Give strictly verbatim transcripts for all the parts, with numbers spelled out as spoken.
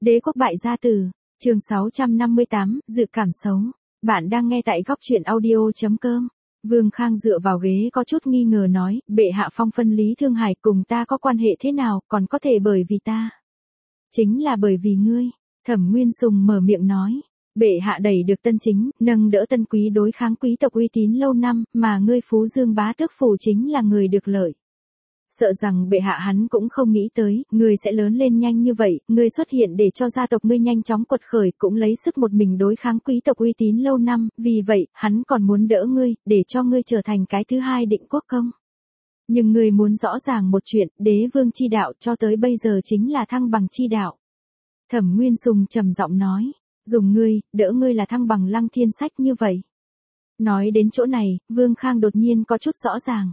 Đế quốc bại gia tử, chương sáu trăm năm mươi tám, dự cảm xấu. Bạn đang nghe tại góc truyện audio chấm com. Vương Khang dựa vào ghế có chút nghi ngờ nói, bệ hạ phong phân Lý Thương Hải cùng ta có quan hệ thế nào, còn có thể bởi vì ta. Chính là bởi vì ngươi, Thẩm Nguyên Sùng mở miệng nói. Bệ hạ đẩy được Tân Chính, nâng đỡ Tân Quý đối kháng quý tộc uy tín lâu năm, mà ngươi Phú Dương bá tước phủ chính là người được lợi. Sợ rằng bệ hạ hắn cũng không nghĩ tới, ngươi sẽ lớn lên nhanh như vậy, ngươi xuất hiện để cho gia tộc ngươi nhanh chóng quật khởi, cũng lấy sức một mình đối kháng quý tộc uy tín lâu năm, vì vậy, hắn còn muốn đỡ ngươi, để cho ngươi trở thành cái thứ hai Định Quốc Công. Nhưng ngươi muốn rõ ràng một chuyện, đế vương chi đạo cho tới bây giờ chính là thăng bằng chi đạo. Thẩm Nguyên Sùng trầm giọng nói, dùng ngươi, đỡ ngươi là thăng bằng Lăng Thiên sách như vậy. Nói đến chỗ này, Vương Khang đột nhiên có chút rõ ràng.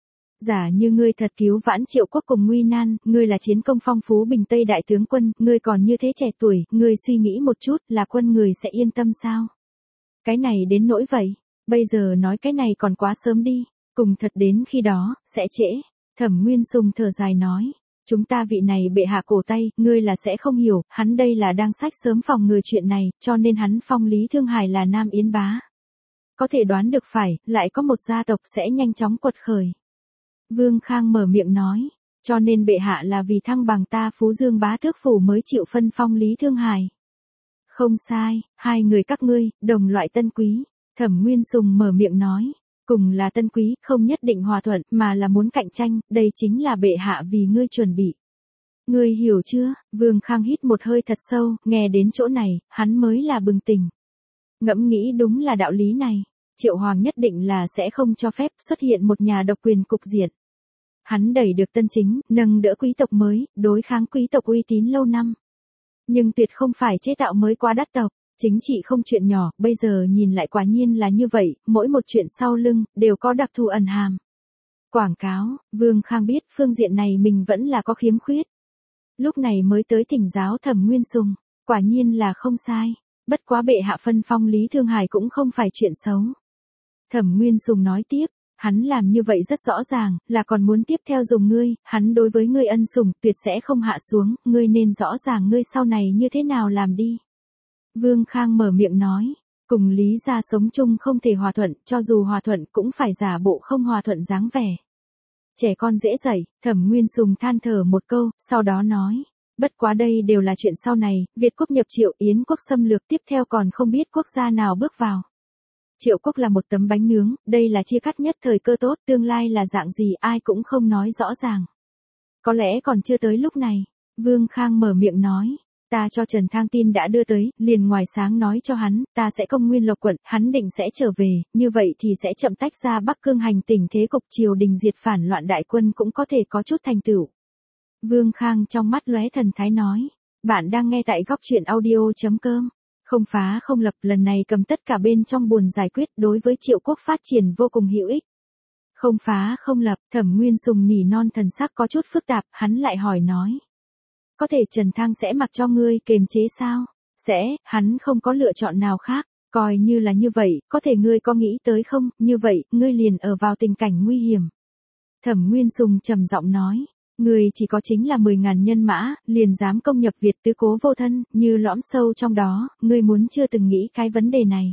Giả như ngươi thật cứu vãn Triệu quốc cùng nguy nan, ngươi là chiến công phong phú Bình Tây đại tướng quân, ngươi còn như thế trẻ tuổi, ngươi suy nghĩ một chút là quân người sẽ yên tâm sao? Cái này đến nỗi vậy, bây giờ nói cái này còn quá sớm đi, cùng thật đến khi đó, sẽ trễ. Thẩm Nguyên Sùng thở dài nói, chúng ta vị này bệ hạ cổ tay, ngươi là sẽ không hiểu, hắn đây là đang sách sớm phòng ngừa chuyện này, cho nên hắn phong Lý Thương Hải là Nam Yến bá. Có thể đoán được phải, lại có một gia tộc sẽ nhanh chóng quật khởi. Vương Khang mở miệng nói, cho nên bệ hạ là vì thăng bằng ta Phú Dương bá tước phủ mới chịu phân phong Lý Thương Hải. Không sai, hai người các ngươi, đồng loại Tân Quý. Thẩm Nguyên Sùng mở miệng nói, cùng là Tân Quý, không nhất định hòa thuận, mà là muốn cạnh tranh, đây chính là bệ hạ vì ngươi chuẩn bị. Ngươi hiểu chưa? Vương Khang hít một hơi thật sâu, nghe đến chỗ này, hắn mới là bừng tỉnh. Ngẫm nghĩ đúng là đạo lý này. Triệu Hoàng nhất định là sẽ không cho phép xuất hiện một nhà độc quyền cục diện. Hắn đẩy được Tân Chính, nâng đỡ quý tộc mới, đối kháng quý tộc uy tín lâu năm. Nhưng tuyệt không phải chế tạo mới quá đắt tộc, chính trị không chuyện nhỏ, bây giờ nhìn lại quả nhiên là như vậy, mỗi một chuyện sau lưng, đều có đặc thù ẩn hàm. Quảng cáo, Vương Khang biết phương diện này mình vẫn là có khiếm khuyết. Lúc này mới tới thỉnh giáo Thẩm Nguyên Sùng, quả nhiên là không sai, bất quá bệ hạ phân phong Lý Thương Hải cũng không phải chuyện xấu. Thẩm Nguyên Sùng nói tiếp, hắn làm như vậy rất rõ ràng, là còn muốn tiếp theo dùng ngươi, hắn đối với ngươi ân sủng tuyệt sẽ không hạ xuống, ngươi nên rõ ràng ngươi sau này như thế nào làm đi. Vương Khang mở miệng nói, cùng Lý gia sống chung không thể hòa thuận, cho dù hòa thuận cũng phải giả bộ không hòa thuận dáng vẻ. Trẻ con dễ dạy, Thẩm Nguyên Sùng than thở một câu, sau đó nói, bất quá đây đều là chuyện sau này, Việt quốc nhập Triệu, Yến quốc xâm lược, tiếp theo còn không biết quốc gia nào bước vào. Triệu quốc là một tấm bánh nướng, đây là chia cắt nhất thời cơ tốt, tương lai là dạng gì ai cũng không nói rõ ràng. Có lẽ còn chưa tới lúc này, Vương Khang mở miệng nói, ta cho Trần Thang tin đã đưa tới, liền ngoài sáng nói cho hắn, ta sẽ công nguyên Lộc quận, hắn định sẽ trở về, như vậy thì sẽ chậm tách ra Bắc Cương hành tình thế cục triều đình diệt phản loạn đại quân cũng có thể có chút thành tựu. Vương Khang trong mắt lóe thần thái nói, bạn đang nghe tại góc truyện audio chấm com. Không phá không lập, lần này cầm tất cả bên trong buồn giải quyết, đối với Triệu quốc phát triển vô cùng hữu ích. Không phá không lập, Thẩm Nguyên Sùng nỉ non thần sắc có chút phức tạp, hắn lại hỏi nói. Có thể Trần Thang sẽ mặc cho ngươi kiềm chế sao? Sẽ, hắn không có lựa chọn nào khác, coi như là như vậy, có thể ngươi có nghĩ tới không, như vậy, ngươi liền ở vào tình cảnh nguy hiểm. Thẩm Nguyên Sùng trầm giọng nói. Người chỉ có chính là mười ngàn nhân mã, liền dám công nhập Việt tứ cố vô thân, như lõm sâu trong đó, ngươi muốn chưa từng nghĩ cái vấn đề này.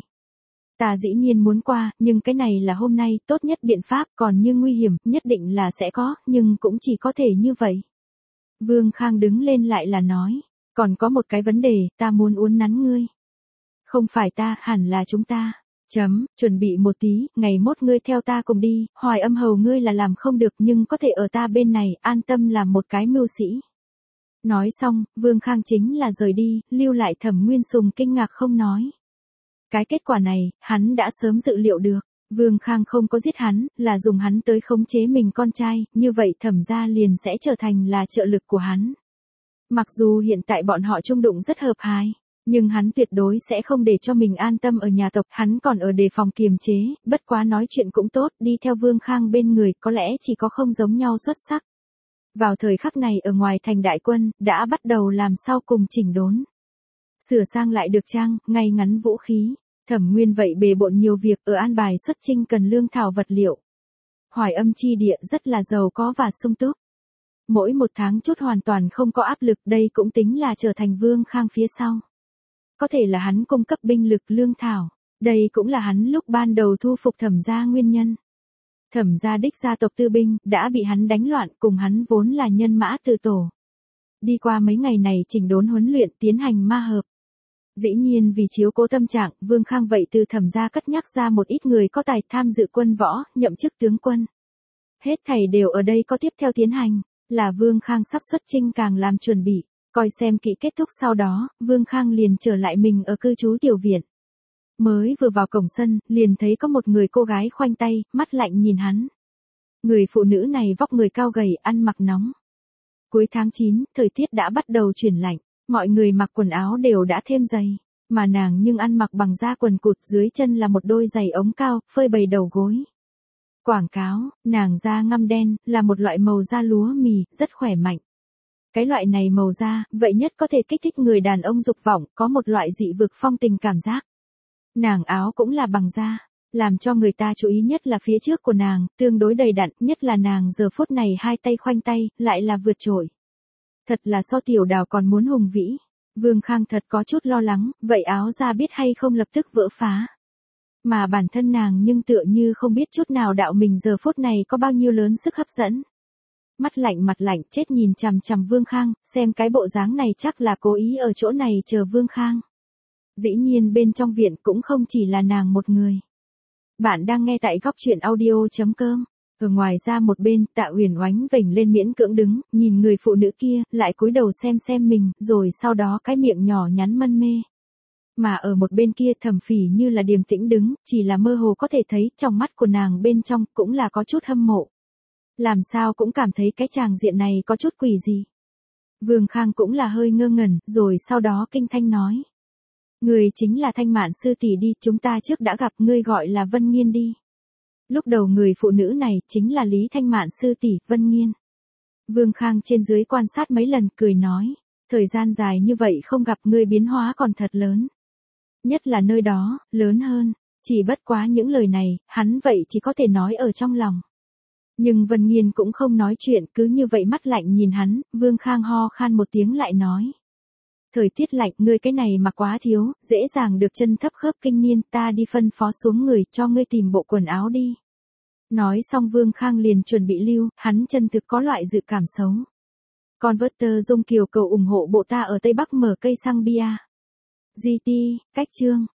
Ta dĩ nhiên muốn qua, nhưng cái này là hôm nay, tốt nhất biện pháp, còn như nguy hiểm, nhất định là sẽ có, nhưng cũng chỉ có thể như vậy. Vương Khang đứng lên lại là nói, còn có một cái vấn đề, ta muốn uốn nắn ngươi. Không phải ta, hẳn là chúng ta. Chấm, chuẩn bị một tí, ngày mốt ngươi theo ta cùng đi, Hoài Âm hầu ngươi là làm không được nhưng có thể ở ta bên này, an tâm làm một cái mưu sĩ. Nói xong, Vương Khang chính là rời đi, lưu lại Thẩm Nguyên Sùng kinh ngạc không nói. Cái kết quả này, hắn đã sớm dự liệu được, Vương Khang không có giết hắn, là dùng hắn tới khống chế mình con trai, như vậy Thẩm gia liền sẽ trở thành là trợ lực của hắn. Mặc dù hiện tại bọn họ chung đụng rất hợp hài. Nhưng hắn tuyệt đối sẽ không để cho mình an tâm ở nhà tộc, hắn còn ở đề phòng kiềm chế, bất quá nói chuyện cũng tốt, đi theo Vương Khang bên người, có lẽ chỉ có không giống nhau xuất sắc. Vào thời khắc này ở ngoài thành đại quân, đã bắt đầu làm sau cùng chỉnh đốn. Sửa sang lại được trang, ngay ngắn vũ khí, Thẩm Nguyên vậy bề bộn nhiều việc, ở an bài xuất chinh cần lương thảo vật liệu. Hoài Âm chi địa rất là giàu có và sung túc. mỗi một tháng chút hoàn toàn không có áp lực, đây cũng tính là trở thành Vương Khang phía sau. Có thể là hắn cung cấp binh lực lương thảo, đây cũng là hắn lúc ban đầu thu phục Thẩm gia nguyên nhân. Thẩm gia đích gia tộc tư binh đã bị hắn đánh loạn, cùng hắn vốn là nhân mã từ tổ. Đi qua mấy ngày này chỉnh đốn huấn luyện tiến hành ma hợp. Dĩ nhiên vì chiếu cố tâm trạng, Vương Khang vậy từ Thẩm gia cất nhắc ra một ít người có tài tham dự quân võ, nhậm chức tướng quân. Hết thảy đều ở đây có tiếp theo tiến hành, là Vương Khang sắp xuất chinh càng làm chuẩn bị, coi xem kỹ kết thúc sau đó, Vương Khang liền trở lại mình ở cư trú tiểu viện. Mới vừa vào cổng sân, liền thấy có một người cô gái khoanh tay, mắt lạnh nhìn hắn. Người phụ nữ này vóc người cao gầy, ăn mặc nóng. Cuối tháng chín, thời tiết đã bắt đầu chuyển lạnh, mọi người mặc quần áo đều đã thêm dày, mà nàng nhưng ăn mặc bằng da quần cụt, dưới chân là một đôi giày ống cao, phơi bày đầu gối. Quảng cáo, nàng da ngăm đen, là một loại màu da lúa mì, rất khỏe mạnh. Cái loại này màu da, vậy nhất có thể kích thích người đàn ông dục vọng, có một loại dị vực phong tình cảm giác. Nàng áo cũng là bằng da, làm cho người ta chú ý nhất là phía trước của nàng, tương đối đầy đặn, nhất là nàng giờ phút này hai tay khoanh tay, lại là vượt trội. Thật là so tiểu đào còn muốn hùng vĩ. Vương Khang thật có chút lo lắng, vậy áo da biết hay không lập tức vỡ phá. Mà bản thân nàng nhưng tựa như không biết chút nào đạo mình giờ phút này có bao nhiêu lớn sức hấp dẫn. Mắt lạnh mặt lạnh chết nhìn chằm chằm Vương Khang, xem cái bộ dáng này chắc là cố ý ở chỗ này chờ Vương Khang. Dĩ nhiên bên trong viện cũng không chỉ là nàng một người. Bạn đang nghe tại góc truyện audio chấm com. Ở ngoài ra một bên, Tạ Uyển oánh vểnh lên miễn cưỡng đứng, nhìn người phụ nữ kia, lại cúi đầu xem xem mình, rồi sau đó cái miệng nhỏ nhắn mân mê. Mà ở một bên kia Thẩm Phỉ như là điềm tĩnh đứng, chỉ là mơ hồ có thể thấy trong mắt của nàng bên trong cũng là có chút hâm mộ. Làm sao cũng cảm thấy cái tràng diện này có chút quỷ gì. Vương Khang cũng là hơi ngơ ngẩn, rồi sau đó kinh thanh nói. Người chính là Thanh Mạn sư tỷ đi, chúng ta trước đã gặp, ngươi gọi là Vân Nghiên đi. Lúc đầu người phụ nữ này chính là Lý Thanh Mạn sư tỷ, Vân Nghiên. Vương Khang trên dưới quan sát mấy lần, cười nói, thời gian dài như vậy không gặp, ngươi biến hóa còn thật lớn. Nhất là nơi đó, lớn hơn, chỉ bất quá những lời này, hắn vậy chỉ có thể nói ở trong lòng. Nhưng Vân Nghiên cũng không nói chuyện, cứ như vậy mắt lạnh nhìn hắn, Vương Khang ho khan một tiếng lại nói. Thời tiết lạnh, ngươi cái này mà quá thiếu, dễ dàng được chân thấp khớp kinh niên, ta đi phân phó xuống người cho ngươi tìm bộ quần áo đi. Nói xong Vương Khang liền chuẩn bị lưu, hắn chân thực có loại dự cảm xấu. Converter Dung Kiều cầu ủng hộ bộ ta ở Tây Bắc mở cây xăng bia. giê tê, cách chương.